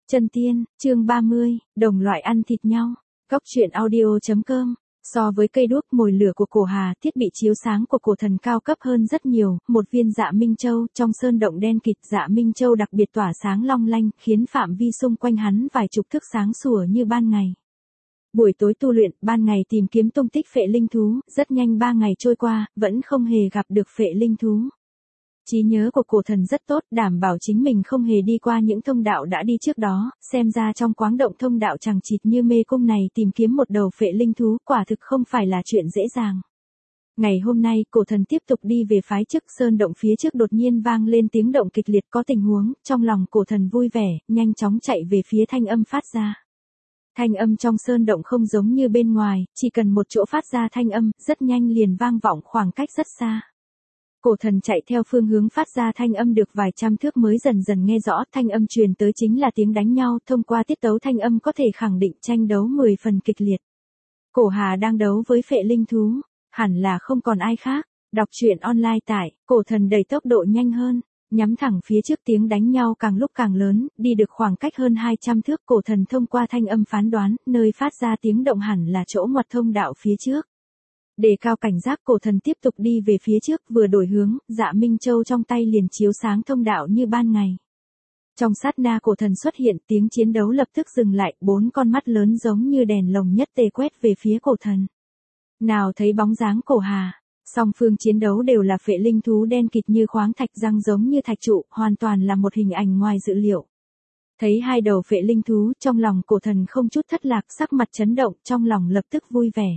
Chân tiên, chương 30, đồng loại ăn thịt nhau. Góc truyện audio.com. So với cây đuốc mồi lửa của cổ Hà, thiết bị chiếu sáng của cổ thần cao cấp hơn rất nhiều. Một viên dạ Minh Châu, trong sơn động đen kịt, dạ Minh Châu đặc biệt tỏa sáng long lanh, khiến phạm vi xung quanh hắn vài chục thước sáng sủa như ban ngày. Buổi tối tu luyện, ban ngày tìm kiếm tung tích phệ linh thú, rất nhanh 3 ngày trôi qua, vẫn không hề gặp được phệ linh thú. Trí nhớ của cổ thần rất tốt, đảm bảo chính mình không hề đi qua những thông đạo đã đi trước đó, xem ra trong quáng động thông đạo chằng chịt như mê cung này tìm kiếm một đầu phệ linh thú quả thực không phải là chuyện dễ dàng. Ngày hôm nay, cổ thần tiếp tục đi về phái trước sơn động phía trước đột nhiên vang lên tiếng động kịch liệt có tình huống, trong lòng cổ thần vui vẻ, nhanh chóng chạy về phía thanh âm phát ra. Thanh âm trong sơn động không giống như bên ngoài, chỉ cần một chỗ phát ra thanh âm, rất nhanh liền vang vọng khoảng cách rất xa. Cổ thần chạy theo phương hướng phát ra thanh âm được vài trăm thước mới dần dần nghe rõ, thanh âm truyền tới chính là tiếng đánh nhau, thông qua tiết tấu thanh âm có thể khẳng định tranh đấu 10 phần kịch liệt. Cổ Hà đang đấu với phệ linh thú, hẳn là không còn ai khác. Đọc truyện online tại, cổ thần đẩy tốc độ nhanh hơn, nhắm thẳng phía trước tiếng đánh nhau càng lúc càng lớn, đi được khoảng cách hơn 200 thước cổ thần thông qua thanh âm phán đoán, nơi phát ra tiếng động hẳn là chỗ ngoặt thông đạo phía trước. Đề cao cảnh giác cổ thần tiếp tục đi về phía trước vừa đổi hướng, dạ Minh Châu trong tay liền chiếu sáng thông đạo như ban ngày. Trong sát na cổ thần xuất hiện tiếng chiến đấu lập tức dừng lại, 4 con mắt lớn giống như đèn lồng nhất tề quét về phía cổ thần. Nào thấy bóng dáng cổ Hà, song phương chiến đấu đều là phệ linh thú đen kịt như khoáng thạch răng giống như thạch trụ, hoàn toàn là một hình ảnh ngoài dự liệu. Thấy hai đầu phệ linh thú, trong lòng cổ thần không chút thất lạc, sắc mặt chấn động, trong lòng lập tức vui vẻ.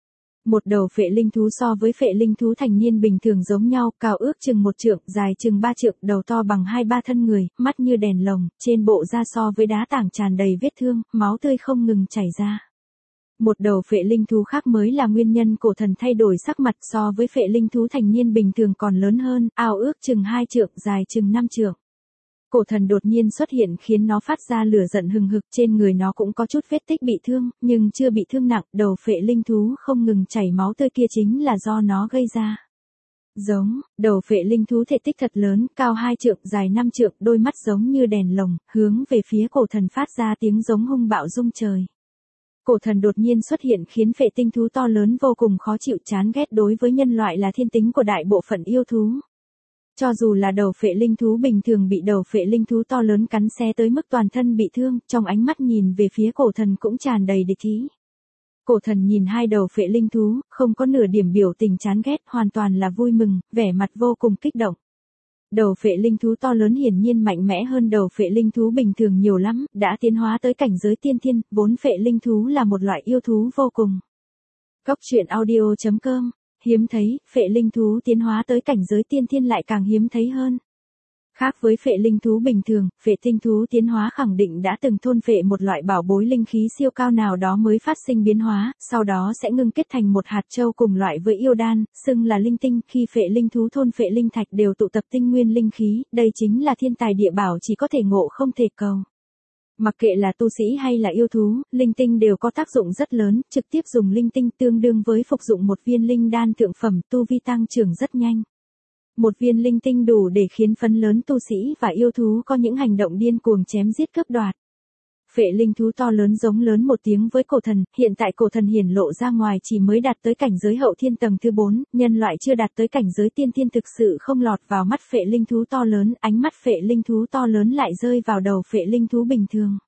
Một đầu phệ linh thú so với phệ linh thú thành niên bình thường giống nhau, cao ước chừng 1 trượng, dài chừng 3 trượng, đầu to bằng 2-3 thân người, mắt như đèn lồng, trên bộ da so với đá tảng tràn đầy vết thương, máu tươi không ngừng chảy ra. Một đầu phệ linh thú khác mới là nguyên nhân cổ thần thay đổi sắc mặt, so với phệ linh thú thành niên bình thường còn lớn hơn, ao ước chừng 2 trượng, dài chừng 5 trượng. Cổ thần đột nhiên xuất hiện khiến nó phát ra lửa giận hừng hực, trên người nó cũng có chút vết tích bị thương, nhưng chưa bị thương nặng, đầu phệ linh thú không ngừng chảy máu tươi kia chính là do nó gây ra. Giống, đầu phệ linh thú thể tích thật lớn, cao 2 trượng, dài 5 trượng, đôi mắt giống như đèn lồng, hướng về phía cổ thần phát ra tiếng giống hung bạo rung trời. Cổ thần đột nhiên xuất hiện khiến phệ tinh thú to lớn vô cùng khó chịu, chán ghét, đối với nhân loại là thiên tính của đại bộ phận yêu thú. Cho dù là đầu phệ linh thú bình thường bị đầu phệ linh thú to lớn cắn xé tới mức toàn thân bị thương, trong ánh mắt nhìn về phía cổ thần cũng tràn đầy địch ý. Cổ thần nhìn hai đầu phệ linh thú, không có nửa điểm biểu tình chán ghét, hoàn toàn là vui mừng, vẻ mặt vô cùng kích động. Đầu phệ linh thú to lớn hiển nhiên mạnh mẽ hơn đầu phệ linh thú bình thường nhiều lắm, đã tiến hóa tới cảnh giới tiên thiên, vốn phệ linh thú là một loại yêu thú vô cùng. Góc truyện audio.com. Hiếm thấy, phệ linh thú tiến hóa tới cảnh giới tiên thiên lại càng hiếm thấy hơn. Khác với phệ linh thú bình thường, phệ tinh thú tiến hóa khẳng định đã từng thôn phệ một loại bảo bối linh khí siêu cao nào đó mới phát sinh biến hóa, sau đó sẽ ngưng kết thành một hạt châu cùng loại với yêu đan, xưng là linh tinh. Khi phệ linh thú thôn phệ linh thạch đều tụ tập tinh nguyên linh khí, đây chính là thiên tài địa bảo chỉ có thể ngộ không thể cầu. Mặc kệ là tu sĩ hay là yêu thú, linh tinh đều có tác dụng rất lớn, trực tiếp dùng linh tinh tương đương với phục dụng một viên linh đan thượng phẩm, tu vi tăng trưởng rất nhanh. Một viên linh tinh đủ để khiến phần lớn tu sĩ và yêu thú có những hành động điên cuồng chém giết cướp đoạt. Phệ linh thú to lớn giống lớn một tiếng với cổ thần, hiện tại cổ thần hiển lộ ra ngoài chỉ mới đạt tới cảnh giới hậu thiên tầng thứ 4, nhân loại chưa đạt tới cảnh giới tiên thiên thực sự không lọt vào mắt phệ linh thú to lớn, ánh mắt phệ linh thú to lớn lại rơi vào đầu phệ linh thú bình thường.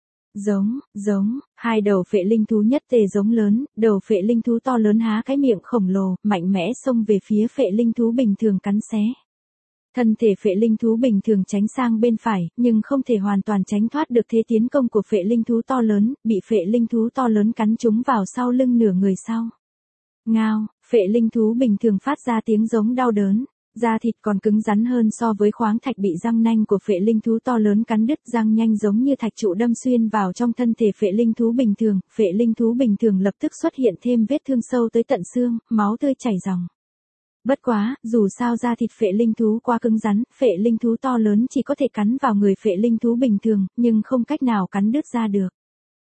Giống, hai đầu phệ linh thú nhất tề giống lớn, đầu phệ linh thú to lớn há cái miệng khổng lồ, mạnh mẽ xông về phía phệ linh thú bình thường cắn xé. Thân thể phệ linh thú bình thường tránh sang bên phải, nhưng không thể hoàn toàn tránh thoát được thế tiến công của phệ linh thú to lớn, bị phệ linh thú to lớn cắn trúng vào sau lưng nửa người sau. Ngao, phệ linh thú bình thường phát ra tiếng giống đau đớn. Da thịt còn cứng rắn hơn so với khoáng thạch, bị răng nanh của phệ linh thú to lớn cắn đứt, răng nhanh giống như thạch trụ đâm xuyên vào trong thân thể phệ linh thú bình thường. Phệ linh thú bình thường lập tức xuất hiện thêm vết thương sâu tới tận xương, máu tươi chảy ròng. Bất quá, dù sao da thịt phệ linh thú quá cứng rắn, phệ linh thú to lớn chỉ có thể cắn vào người phệ linh thú bình thường, nhưng không cách nào cắn đứt ra được.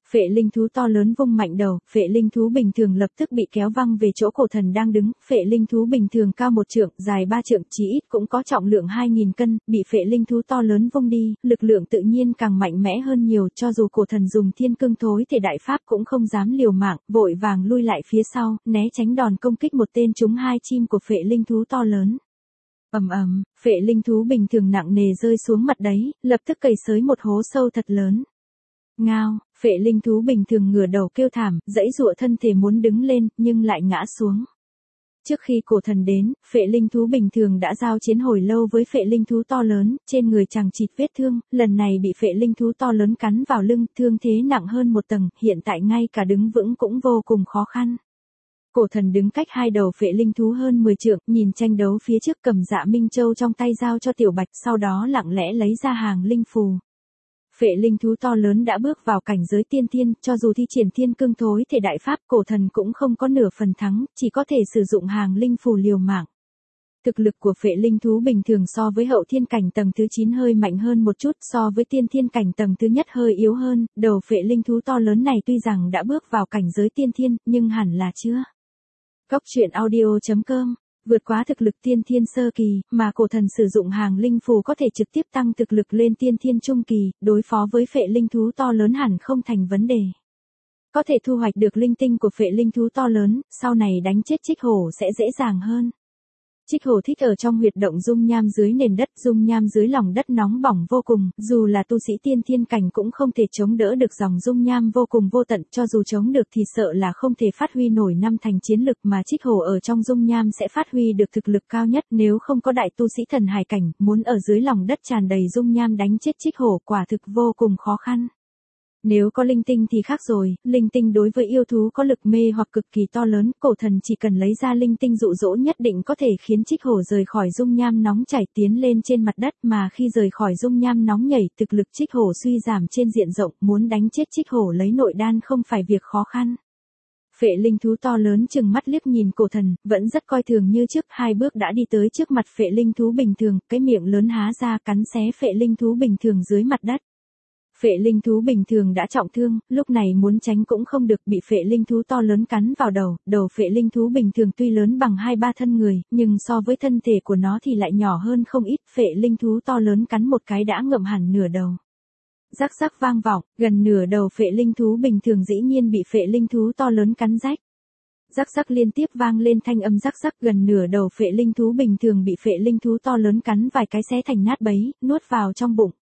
Phệ linh thú to lớn vung mạnh đầu, phệ linh thú bình thường lập tức bị kéo văng về chỗ cổ thần đang đứng, phệ linh thú bình thường cao 1 trượng, dài 3 trượng, chí ít cũng có trọng lượng 2000 cân, bị phệ linh thú to lớn vung đi, lực lượng tự nhiên càng mạnh mẽ hơn nhiều, cho dù cổ thần dùng thiên cương thối thể đại pháp cũng không dám liều mạng, vội vàng lui lại phía sau, né tránh đòn công kích một tên trúng 2 chim của phệ linh thú to lớn. Ầm ầm, phệ linh thú bình thường nặng nề rơi xuống mặt đấy, lập tức cày xới một hố sâu thật lớn. Ngao, phệ linh thú bình thường ngửa đầu kêu thảm, giãy giụa thân thể muốn đứng lên, nhưng lại ngã xuống. Trước khi cổ thần đến, phệ linh thú bình thường đã giao chiến hồi lâu với phệ linh thú to lớn, trên người chằng chịt vết thương, lần này bị phệ linh thú to lớn cắn vào lưng, thương thế nặng hơn 1 tầng, hiện tại ngay cả đứng vững cũng vô cùng khó khăn. Cổ thần đứng cách 2 đầu phệ linh thú hơn 10 trượng, nhìn tranh đấu phía trước, cầm Dạ Minh Châu trong tay giao cho Tiểu Bạch, sau đó lặng lẽ lấy ra hàng linh phù. Phệ linh thú to lớn đã bước vào cảnh giới tiên thiên, cho dù thi triển thiên cương thối thể đại pháp, cổ thần cũng không có nửa phần thắng, chỉ có thể sử dụng hàng linh phù liều mạng. Thực lực của phệ linh thú bình thường so với hậu thiên cảnh tầng thứ 9 hơi mạnh hơn một chút, so với tiên thiên cảnh tầng thứ nhất hơi yếu hơn, đầu phệ linh thú to lớn này tuy rằng đã bước vào cảnh giới tiên thiên, nhưng hẳn là chưa. Góc truyện audio.com vượt quá thực lực tiên thiên sơ kỳ, mà cổ thần sử dụng hàng linh phù có thể trực tiếp tăng thực lực lên tiên thiên trung kỳ, đối phó với phệ linh thú to lớn hẳn không thành vấn đề. Có thể thu hoạch được linh tinh của phệ linh thú to lớn, sau này đánh chết Trích Hổ sẽ dễ dàng hơn. Trích Hổ thích ở trong huyệt động dung nham dưới nền đất, dung nham dưới lòng đất nóng bỏng vô cùng, dù là tu sĩ tiên thiên cảnh cũng không thể chống đỡ được dòng dung nham vô cùng vô tận, cho dù chống được thì sợ là không thể phát huy nổi 5 thành chiến lực, mà Trích Hổ ở trong dung nham sẽ phát huy được thực lực cao nhất, nếu không có đại tu sĩ thần hải cảnh, muốn ở dưới lòng đất tràn đầy dung nham đánh chết Trích Hổ quả thực vô cùng khó khăn. Nếu có linh tinh thì khác rồi, linh tinh đối với yêu thú có lực mê hoặc cực kỳ to lớn, cổ thần chỉ cần lấy ra linh tinh dụ dỗ nhất định có thể khiến Trích Hổ rời khỏi dung nham nóng chảy tiến lên trên mặt đất, mà khi rời khỏi dung nham nóng nhảy, thực lực Trích Hổ suy giảm trên diện rộng, muốn đánh chết Trích Hổ lấy nội đan không phải việc khó khăn. Phệ linh thú to lớn chừng mắt liếc nhìn cổ thần, vẫn rất coi thường như trước, 2 bước đã đi tới trước mặt phệ linh thú bình thường, cái miệng lớn há ra cắn xé phệ linh thú bình thường dưới mặt đất. Phệ linh thú bình thường đã trọng thương, lúc này muốn tránh cũng không được, bị phệ linh thú to lớn cắn vào đầu, đầu phệ linh thú bình thường tuy lớn bằng 2-3 thân người, nhưng so với thân thể của nó thì lại nhỏ hơn không ít, phệ linh thú to lớn cắn một cái đã ngậm hẳn nửa đầu. Rắc rắc vang vọng, gần nửa đầu phệ linh thú bình thường dĩ nhiên bị phệ linh thú to lớn cắn rách. Rắc rắc liên tiếp vang lên thanh âm rắc rắc, gần nửa đầu phệ linh thú bình thường bị phệ linh thú to lớn cắn vài cái xé thành nát bấy, nuốt vào trong bụng.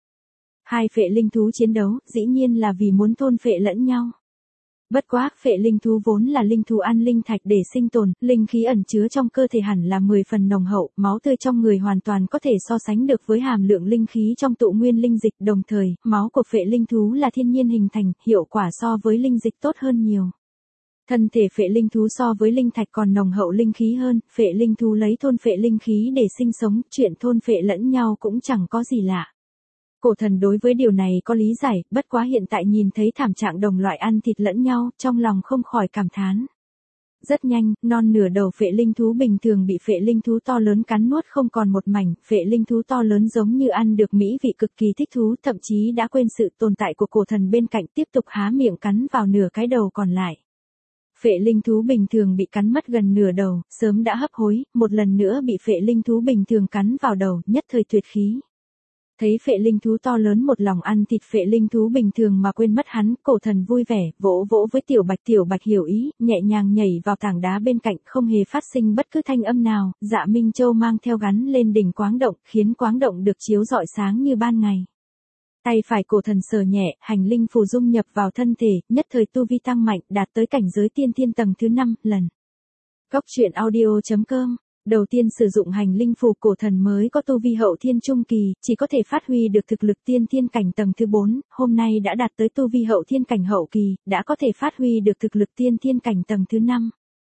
2 phệ linh thú chiến đấu, dĩ nhiên là vì muốn thôn phệ lẫn nhau. Bất quá, phệ linh thú vốn là linh thú ăn linh thạch để sinh tồn, linh khí ẩn chứa trong cơ thể hẳn là 10 phần nồng hậu, máu tươi trong người hoàn toàn có thể so sánh được với hàm lượng linh khí trong tụ nguyên linh dịch, đồng thời, máu của phệ linh thú là thiên nhiên hình thành, hiệu quả so với linh dịch tốt hơn nhiều. Thân thể phệ linh thú so với linh thạch còn nồng hậu linh khí hơn, phệ linh thú lấy thôn phệ linh khí để sinh sống, chuyện thôn phệ lẫn nhau cũng chẳng có gì lạ. Cổ thần đối với điều này có lý giải, bất quá hiện tại nhìn thấy thảm trạng đồng loại ăn thịt lẫn nhau, trong lòng không khỏi cảm thán. Rất nhanh, non nửa đầu phệ linh thú bình thường bị phệ linh thú to lớn cắn nuốt không còn một mảnh, phệ linh thú to lớn giống như ăn được mỹ vị cực kỳ thích thú, thậm chí đã quên sự tồn tại của cổ thần bên cạnh, tiếp tục há miệng cắn vào nửa cái đầu còn lại. Phệ linh thú bình thường bị cắn mất gần nửa đầu, sớm đã hấp hối, một lần nữa bị phệ linh thú bình thường cắn vào đầu, nhất thời tuyệt khí. Thấy phệ linh thú to lớn một lòng ăn thịt phệ linh thú bình thường mà quên mất hắn, cổ thần vui vẻ, vỗ vỗ với Tiểu Bạch hiểu ý, nhẹ nhàng nhảy vào tảng đá bên cạnh, không hề phát sinh bất cứ thanh âm nào, Dạ Minh Châu mang theo gắn lên đỉnh quáng động, khiến quáng động được chiếu rọi sáng như ban ngày. Tay phải cổ thần sờ nhẹ, hành linh phù dung nhập vào thân thể, nhất thời tu vi tăng mạnh, đạt tới cảnh giới tiên thiên tầng thứ 5 lần. Góc truyện audio.com Đầu tiên sử dụng hành linh phù, cổ thần mới có tu vi hậu thiên trung kỳ, chỉ có thể phát huy được thực lực tiên thiên cảnh tầng thứ 4, hôm nay đã đạt tới tu vi hậu thiên cảnh hậu kỳ, đã có thể phát huy được thực lực tiên thiên cảnh tầng thứ 5.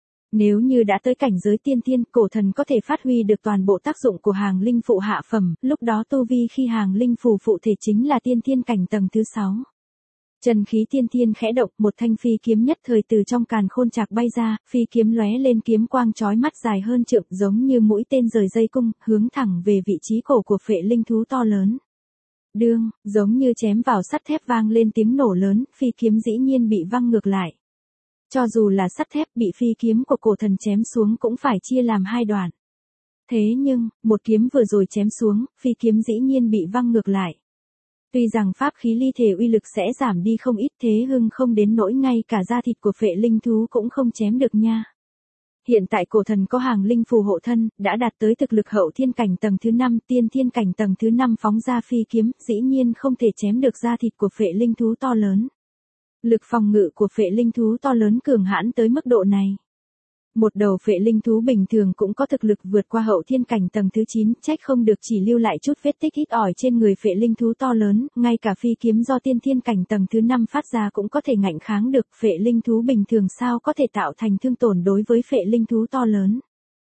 Nếu như đã tới cảnh giới tiên thiên, cổ thần có thể phát huy được toàn bộ tác dụng của hàng linh phụ hạ phẩm, lúc đó tu vi khi hàng linh phù phụ thể chính là tiên thiên cảnh tầng thứ 6. Chân khí tiên thiên khẽ động, một thanh phi kiếm nhất thời từ trong càn khôn trạc bay ra, phi kiếm lóe lên kiếm quang chói mắt dài hơn trượng, giống như mũi tên rời dây cung, hướng thẳng về vị trí cổ của phệ linh thú to lớn. đương, giống như chém vào sắt thép vang lên tiếng nổ lớn, phi kiếm dĩ nhiên bị văng ngược lại. Cho dù là sắt thép bị phi kiếm của cổ thần chém xuống cũng phải chia làm hai đoạn. Thế nhưng, một kiếm vừa rồi chém xuống, phi kiếm dĩ nhiên bị văng ngược lại. Tuy rằng pháp khí ly thể uy lực sẽ giảm đi không ít thế hưng không đến nỗi ngay cả da thịt của phệ linh thú cũng không chém được nha. Hiện tại cổ thần có hàng linh phù hộ thân, đã đạt tới thực lực hậu thiên cảnh tầng thứ 5, tiên thiên cảnh tầng thứ 5 phóng ra phi kiếm, dĩ nhiên không thể chém được da thịt của phệ linh thú to lớn. Lực phòng ngự của phệ linh thú to lớn cường hãn tới mức độ này. Một đầu phệ linh thú bình thường cũng có thực lực vượt qua hậu thiên cảnh tầng thứ 9, trách không được chỉ lưu lại chút vết tích ít ỏi trên người phệ linh thú to lớn, ngay cả phi kiếm do tiên thiên cảnh tầng thứ 5 phát ra cũng có thể ngạnh kháng được, phệ linh thú bình thường sao có thể tạo thành thương tổn đối với phệ linh thú to lớn.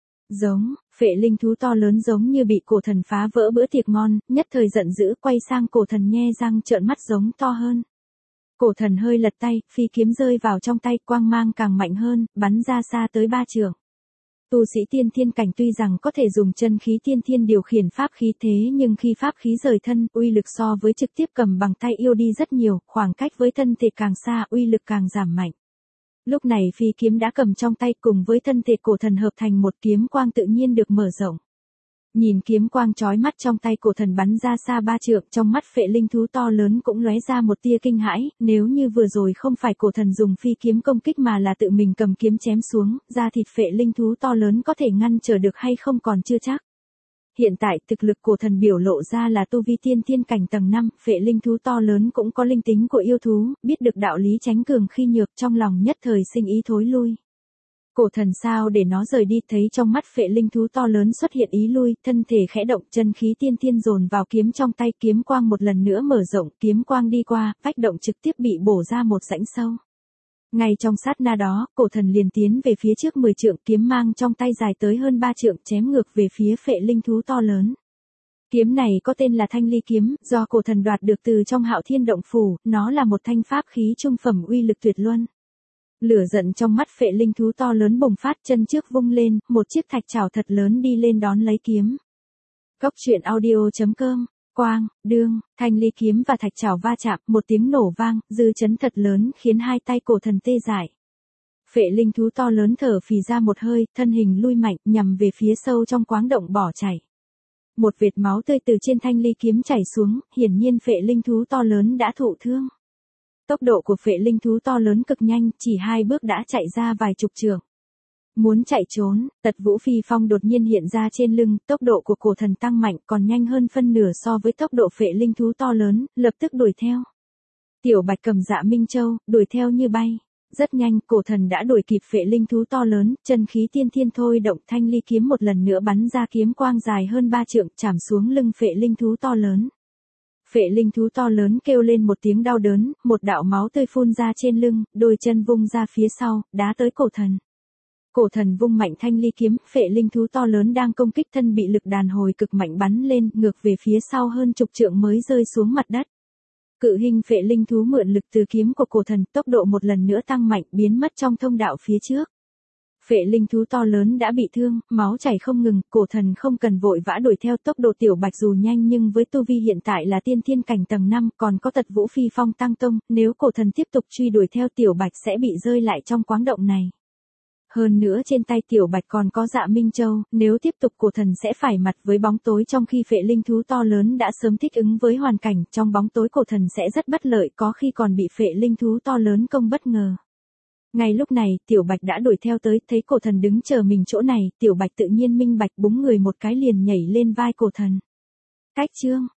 Phệ linh thú to lớn giống như bị cổ thần phá vỡ bữa tiệc ngon, nhất thời giận dữ quay sang cổ thần nhe răng trợn mắt giống to hơn. Cổ thần hơi lật tay, phi kiếm rơi vào trong tay, quang mang càng mạnh hơn, bắn ra xa tới 3 trượng. Tu sĩ tiên thiên cảnh tuy rằng có thể dùng chân khí tiên thiên điều khiển pháp khí thế nhưng khi pháp khí rời thân, uy lực so với trực tiếp cầm bằng tay yếu đi rất nhiều, khoảng cách với thân thể càng xa, uy lực càng giảm mạnh. Lúc này phi kiếm đã cầm trong tay cùng với thân thể cổ thần hợp thành một kiếm quang tự nhiên được mở rộng. Nhìn kiếm quang chói mắt trong tay cổ thần bắn ra xa 3 trượng, trong mắt phệ linh thú to lớn cũng lóe ra một tia kinh hãi, nếu như vừa rồi không phải cổ thần dùng phi kiếm công kích mà là tự mình cầm kiếm chém xuống, da thịt phệ linh thú to lớn có thể ngăn trở được hay không còn chưa chắc. Hiện tại thực lực cổ thần biểu lộ ra là tu vi tiên thiên cảnh tầng 5, phệ linh thú to lớn cũng có linh tính của yêu thú, biết được đạo lý tránh cường khi nhược, trong lòng nhất thời sinh ý thối lui. Cổ thần sao để nó rời đi, thấy trong mắt phệ linh thú to lớn xuất hiện ý lui, thân thể khẽ động, chân khí tiên thiên dồn vào kiếm trong tay, kiếm quang một lần nữa mở rộng, kiếm quang đi qua, vách động trực tiếp bị bổ ra một rãnh sâu. Ngay trong sát na đó, cổ thần liền tiến về phía trước 10 trượng, kiếm mang trong tay dài tới hơn 3 trượng, chém ngược về phía phệ linh thú to lớn. Kiếm này có tên là Thanh Ly kiếm, do cổ thần đoạt được từ trong Hạo Thiên động phủ, nó là một thanh pháp khí trung phẩm uy lực tuyệt luân. Lửa giận trong mắt phệ linh thú to lớn bùng phát, chân trước vung lên, một chiếc thạch chảo thật lớn đi lên đón lấy kiếm. Cốc truyện audio.com, quang, đương, thanh ly kiếm và thạch chảo va chạm, một tiếng nổ vang, dư chấn thật lớn khiến hai tay cổ thần tê dại. Phệ linh thú to lớn thở phì ra một hơi, thân hình lui mạnh, nhằm về phía sâu trong quáng động bỏ chạy. Một vệt máu tươi từ trên thanh ly kiếm chảy xuống, hiển nhiên phệ linh thú to lớn đã thụ thương. Tốc độ của phệ linh thú to lớn cực nhanh, chỉ 2 bước đã chạy ra vài chục trượng. Muốn chạy trốn, Tật Vũ Phi Phong đột nhiên hiện ra trên lưng, tốc độ của cổ thần tăng mạnh, còn nhanh hơn phân nửa so với tốc độ phệ linh thú to lớn, lập tức đuổi theo. Tiểu Bạch cầm Dạ Minh Châu, đuổi theo như bay. Rất nhanh, cổ thần đã đuổi kịp phệ linh thú to lớn, chân khí tiên thiên thôi động, thanh ly kiếm một lần nữa bắn ra kiếm quang dài hơn 3 trượng, chạm xuống lưng phệ linh thú to lớn. Phệ linh thú to lớn kêu lên một tiếng đau đớn, một đạo máu tươi phun ra trên lưng, đôi chân vung ra phía sau, đá tới cổ thần. Cổ thần vung mạnh thanh ly kiếm, phệ linh thú to lớn đang công kích thân bị lực đàn hồi cực mạnh bắn lên, ngược về phía sau hơn chục trượng mới rơi xuống mặt đất. Cự hình phệ linh thú mượn lực từ kiếm của cổ thần, tốc độ một lần nữa tăng mạnh, biến mất trong thông đạo phía trước. Phệ linh thú to lớn đã bị thương, máu chảy không ngừng, cổ thần không cần vội vã đuổi theo, tốc độ Tiểu Bạch dù nhanh nhưng với tu vi hiện tại là tiên thiên cảnh tầng 5, còn có Tật Vũ Phi Phong tăng tông, nếu cổ thần tiếp tục truy đuổi theo Tiểu Bạch sẽ bị rơi lại trong quáng động này. Hơn nữa trên tay Tiểu Bạch còn có Dạ Minh Châu, nếu tiếp tục cổ thần sẽ phải mặt với bóng tối, trong khi phệ linh thú to lớn đã sớm thích ứng với hoàn cảnh, trong bóng tối cổ thần sẽ rất bất lợi, có khi còn bị phệ linh thú to lớn công bất ngờ. Ngay lúc này, Tiểu Bạch đã đuổi theo tới, thấy cổ thần đứng chờ mình chỗ này, Tiểu Bạch tự nhiên minh bạch, búng người một cái liền nhảy lên vai cổ thần. Cách chương,